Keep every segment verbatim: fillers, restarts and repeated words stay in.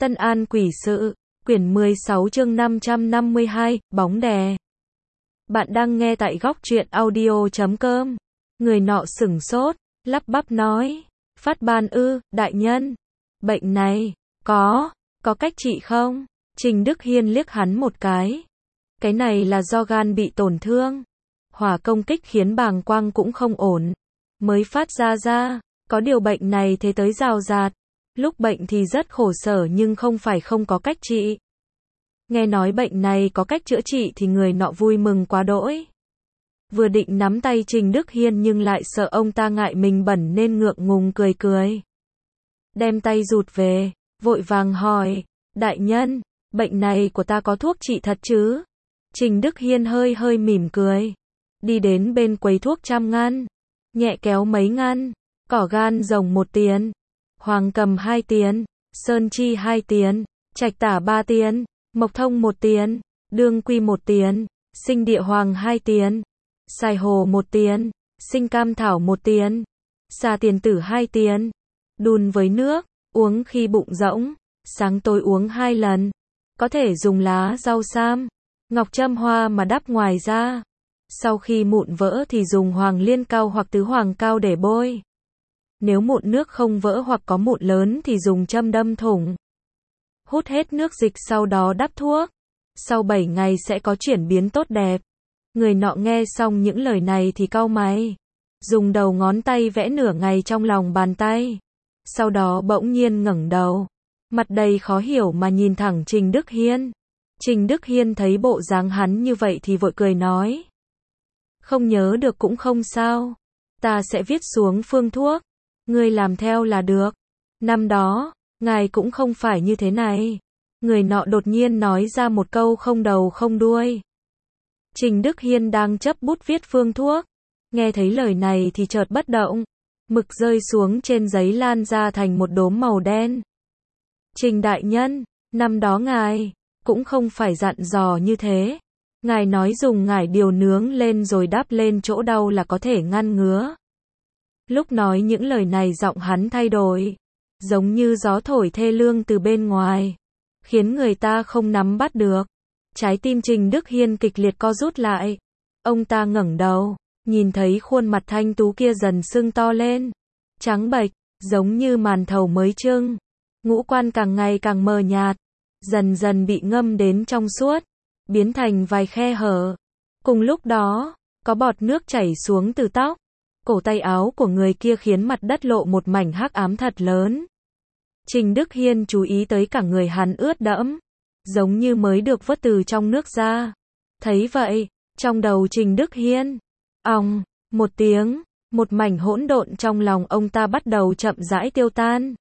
Tân An quỷ sự, quyển mười sáu chương năm trăm năm mươi hai, bóng đè. Bạn đang nghe tại góc truyện audio chấm com. Người nọ sửng sốt, lắp bắp nói, phát ban ư, đại nhân. Bệnh này, có, có cách trị không? Trình Đức Hiên liếc hắn một cái. Cái này là do gan bị tổn thương. Hỏa công kích khiến bàng quang cũng không ổn. Mới phát ra ra, có điều bệnh này thế tới rào rạt. Lúc bệnh thì rất khổ sở nhưng không phải không có cách trị. Nghe nói bệnh này có cách chữa trị thì người nọ vui mừng quá đỗi. Vừa định nắm tay Trình Đức Hiên nhưng lại sợ ông ta ngại mình bẩn nên ngượng ngùng cười cười. Đem tay rụt về, vội vàng hỏi, đại nhân, bệnh này của ta có thuốc trị thật chứ? Trình Đức Hiên hơi hơi mỉm cười. Đi đến bên quầy thuốc trăm ngăn. Nhẹ kéo mấy ngăn. Cỏ gan rồng một tiền. Hoàng cầm hai tiền. Sơn chi hai tiền. Trạch tả ba tiền. Mộc thông một tiền. Đương quy một tiền. Sinh địa hoàng hai tiền. Sài hồ một tiền. Sinh cam thảo một tiền. Xà tiền tử hai tiền. Đun với nước. Uống khi bụng rỗng. Sáng tối uống hai lần. Có thể dùng lá rau sam, ngọc châm hoa mà đắp ngoài ra. Sau khi mụn vỡ thì dùng hoàng liên cao hoặc tứ hoàng cao để bôi. Nếu mụn nước không vỡ hoặc có mụn lớn thì dùng châm đâm thủng. Hút hết nước dịch sau đó đắp thuốc. Sau bảy ngày sẽ có chuyển biến tốt đẹp. Người nọ nghe xong những lời này thì cau mày. Dùng đầu ngón tay vẽ nửa ngày trong lòng bàn tay. Sau đó bỗng nhiên ngẩng đầu. Mặt đầy khó hiểu mà nhìn thẳng Trình Đức Hiên. Trình Đức Hiên thấy bộ dáng hắn như vậy thì vội cười nói. Không nhớ được cũng không sao. Ta sẽ viết xuống phương thuốc. Ngươi làm theo là được. Năm đó, ngài cũng không phải như thế này. Người nọ đột nhiên nói ra một câu không đầu không đuôi. Trình Đức Hiên đang chấp bút viết phương thuốc. Nghe thấy lời này thì chợt bất động. Mực rơi xuống trên giấy lan ra thành một đốm màu đen. Trình đại nhân, năm đó ngài cũng không phải dặn dò như thế. Ngài nói dùng ngải điều nướng lên rồi đắp lên chỗ đau là có thể ngăn ngứa. Lúc nói những lời này giọng hắn thay đổi, giống như gió thổi thê lương từ bên ngoài, khiến người ta không nắm bắt được. Trái tim Trình Đức Hiên kịch liệt co rút lại. Ông ta ngẩng đầu, nhìn thấy khuôn mặt thanh tú kia dần sưng to lên, trắng bệch, giống như màn thầu mới trưng. Ngũ quan càng ngày càng mờ nhạt, dần dần bị ngâm đến trong suốt, biến thành vài khe hở. Cùng lúc đó, có bọt nước chảy xuống từ tóc, cổ tay áo của người kia khiến mặt đất lộ một mảnh hắc ám thật lớn. Trình Đức Hiên chú ý tới cả người hắn ướt đẫm, giống như mới được vớt từ trong nước ra. Thấy vậy, trong đầu Trình Đức Hiên, ong, một tiếng, một mảnh hỗn độn trong lòng ông ta bắt đầu chậm rãi tiêu tan.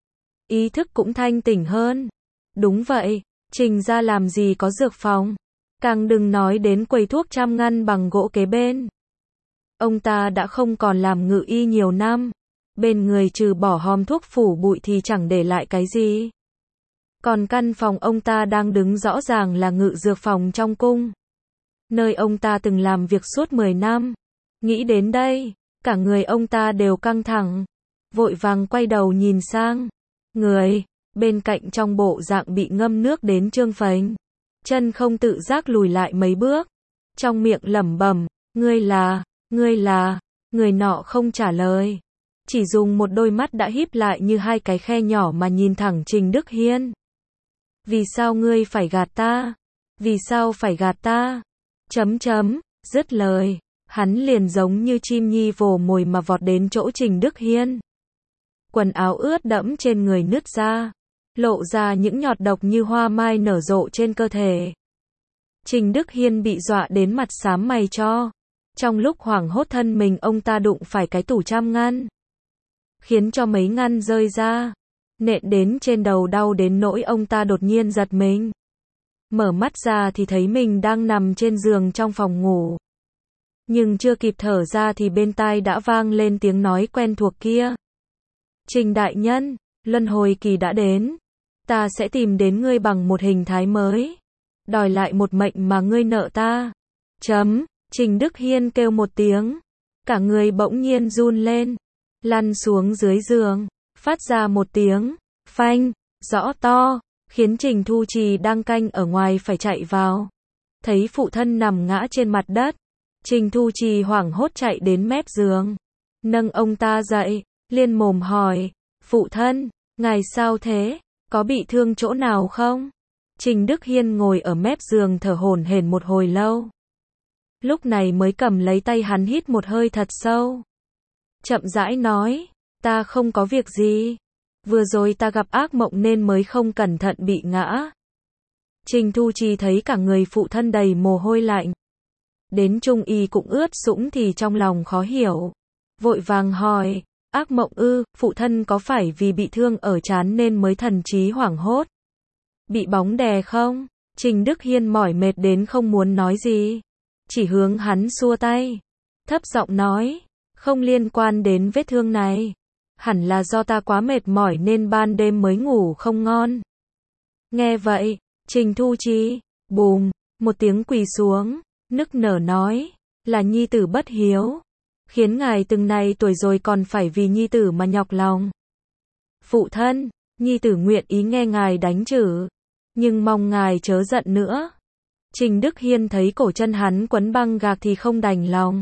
Ý thức cũng thanh tỉnh hơn. Đúng vậy, Trình ra làm gì có dược phòng. Càng đừng nói đến quầy thuốc trăm ngăn bằng gỗ kế bên. Ông ta đã không còn làm ngự y nhiều năm. Bên người trừ bỏ hòm thuốc phủ bụi thì chẳng để lại cái gì. Còn căn phòng ông ta đang đứng rõ ràng là ngự dược phòng trong cung. Nơi ông ta từng làm việc suốt mười năm. Nghĩ đến đây, cả người ông ta đều căng thẳng. Vội vàng quay đầu nhìn sang. Người bên cạnh trong bộ dạng bị ngâm nước đến trương phình, chân không tự giác lùi lại mấy bước, trong miệng lẩm bẩm, ngươi là, ngươi là, người nọ không trả lời, chỉ dùng một đôi mắt đã híp lại như hai cái khe nhỏ mà nhìn thẳng Trình Đức Hiên. Vì sao ngươi phải gạt ta? Vì sao phải gạt ta? Chấm chấm, dứt lời, hắn liền giống như chim nhi vồ mồi mà vọt đến chỗ Trình Đức Hiên. Quần áo ướt đẫm trên người nứt ra, lộ ra những nhọt độc như hoa mai nở rộ trên cơ thể. Trình Đức Hiên bị dọa đến mặt xám mày cho. Trong lúc hoảng hốt thân mình ông ta đụng phải cái tủ trăm ngăn, khiến cho mấy ngăn rơi ra, nện đến trên đầu đau đến nỗi ông ta đột nhiên giật mình. Mở mắt ra thì thấy mình đang nằm trên giường trong phòng ngủ. Nhưng chưa kịp thở ra thì bên tai đã vang lên tiếng nói quen thuộc kia. Trình đại nhân, luân hồi kỳ đã đến. Ta sẽ tìm đến ngươi bằng một hình thái mới. Đòi lại một mệnh mà ngươi nợ ta. Chấm, Trình Đức Hiên kêu một tiếng. Cả người bỗng nhiên run lên. Lăn xuống dưới giường. Phát ra một tiếng, phanh, rõ to. khiến Trình Thu Trì đang canh ở ngoài phải chạy vào. Thấy phụ thân nằm ngã trên mặt đất, Trình Thu Trì hoảng hốt chạy đến mép giường, nâng ông ta dậy, liên mồm hỏi, phụ thân, ngài sao thế, có bị thương chỗ nào không? Trình Đức Hiên ngồi ở mép giường thở hổn hển một hồi lâu. Lúc này mới cầm lấy tay hắn hít một hơi thật sâu. Chậm rãi nói, ta không có việc gì. Vừa rồi ta gặp ác mộng nên mới không cẩn thận bị ngã. Trình Thu Trì thấy cả người phụ thân đầy mồ hôi lạnh. Đến trung y cũng ướt sũng thì trong lòng khó hiểu. Vội vàng hỏi, ác mộng ư, phụ thân có phải vì bị thương ở trán nên mới thần trí hoảng hốt? Bị bóng đè không? Trình Đức Hiên mỏi mệt đến không muốn nói gì. Chỉ hướng hắn xua tay. Thấp giọng nói, không liên quan đến vết thương này. Hẳn là do ta quá mệt mỏi nên ban đêm mới ngủ không ngon. Nghe vậy, Trình Thu Trì, bùm, một tiếng quỳ xuống, nức nở nói, là nhi tử bất hiếu. Khiến ngài từng này tuổi rồi còn phải vì nhi tử mà nhọc lòng. Phụ thân, nhi tử nguyện ý nghe ngài đánh chử, nhưng mong ngài chớ giận nữa. Trình Đức Hiên thấy cổ chân hắn quấn băng gạc thì không đành lòng.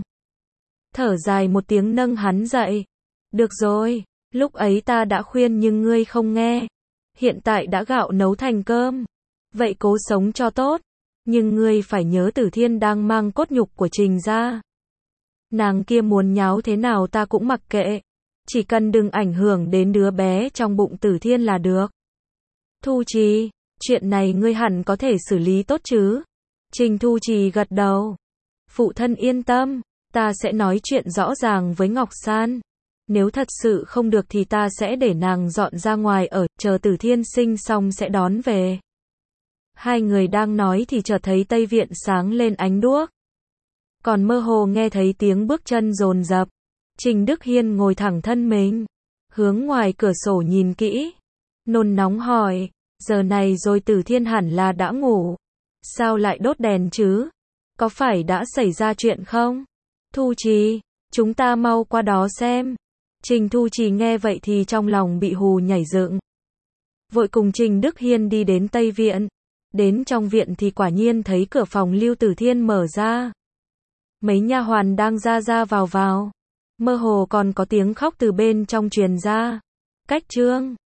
Thở dài một tiếng nâng hắn dậy. Được rồi, lúc ấy ta đã khuyên nhưng ngươi không nghe. Hiện tại đã gạo nấu thành cơm. Vậy cố sống cho tốt. Nhưng ngươi phải nhớ Tử Thiên đang mang cốt nhục của Trình ra. Nàng kia muốn nháo thế nào ta cũng mặc kệ. Chỉ cần đừng ảnh hưởng đến đứa bé trong bụng Tử Thiên là được. Thu Trì, chuyện này ngươi hẳn có thể xử lý tốt chứ? Trình Thu Trì gật đầu. Phụ thân yên tâm, ta sẽ nói chuyện rõ ràng với Ngọc San. Nếu thật sự không được thì ta sẽ để nàng dọn ra ngoài ở, chờ Tử Thiên sinh xong sẽ đón về. Hai người đang nói thì chợt thấy Tây Viện sáng lên ánh đuốc. Còn mơ hồ nghe thấy tiếng bước chân dồn dập. Trình Đức Hiên ngồi thẳng thân mình, hướng ngoài cửa sổ nhìn kỹ. Nôn nóng hỏi, giờ này rồi Tử Thiên hẳn là đã ngủ. Sao lại đốt đèn chứ? Có phải đã xảy ra chuyện không? Thu Trì, chúng ta mau qua đó xem. Trình Thu Trì nghe vậy thì trong lòng bị hù nhảy dựng. Vội cùng Trình Đức Hiên đi đến Tây Viện. Đến trong viện thì quả nhiên thấy cửa phòng Lưu Tử Thiên mở ra. Mấy nha hoàn đang ra ra vào vào. Mơ hồ còn có tiếng khóc từ bên trong truyền ra. Cách trương.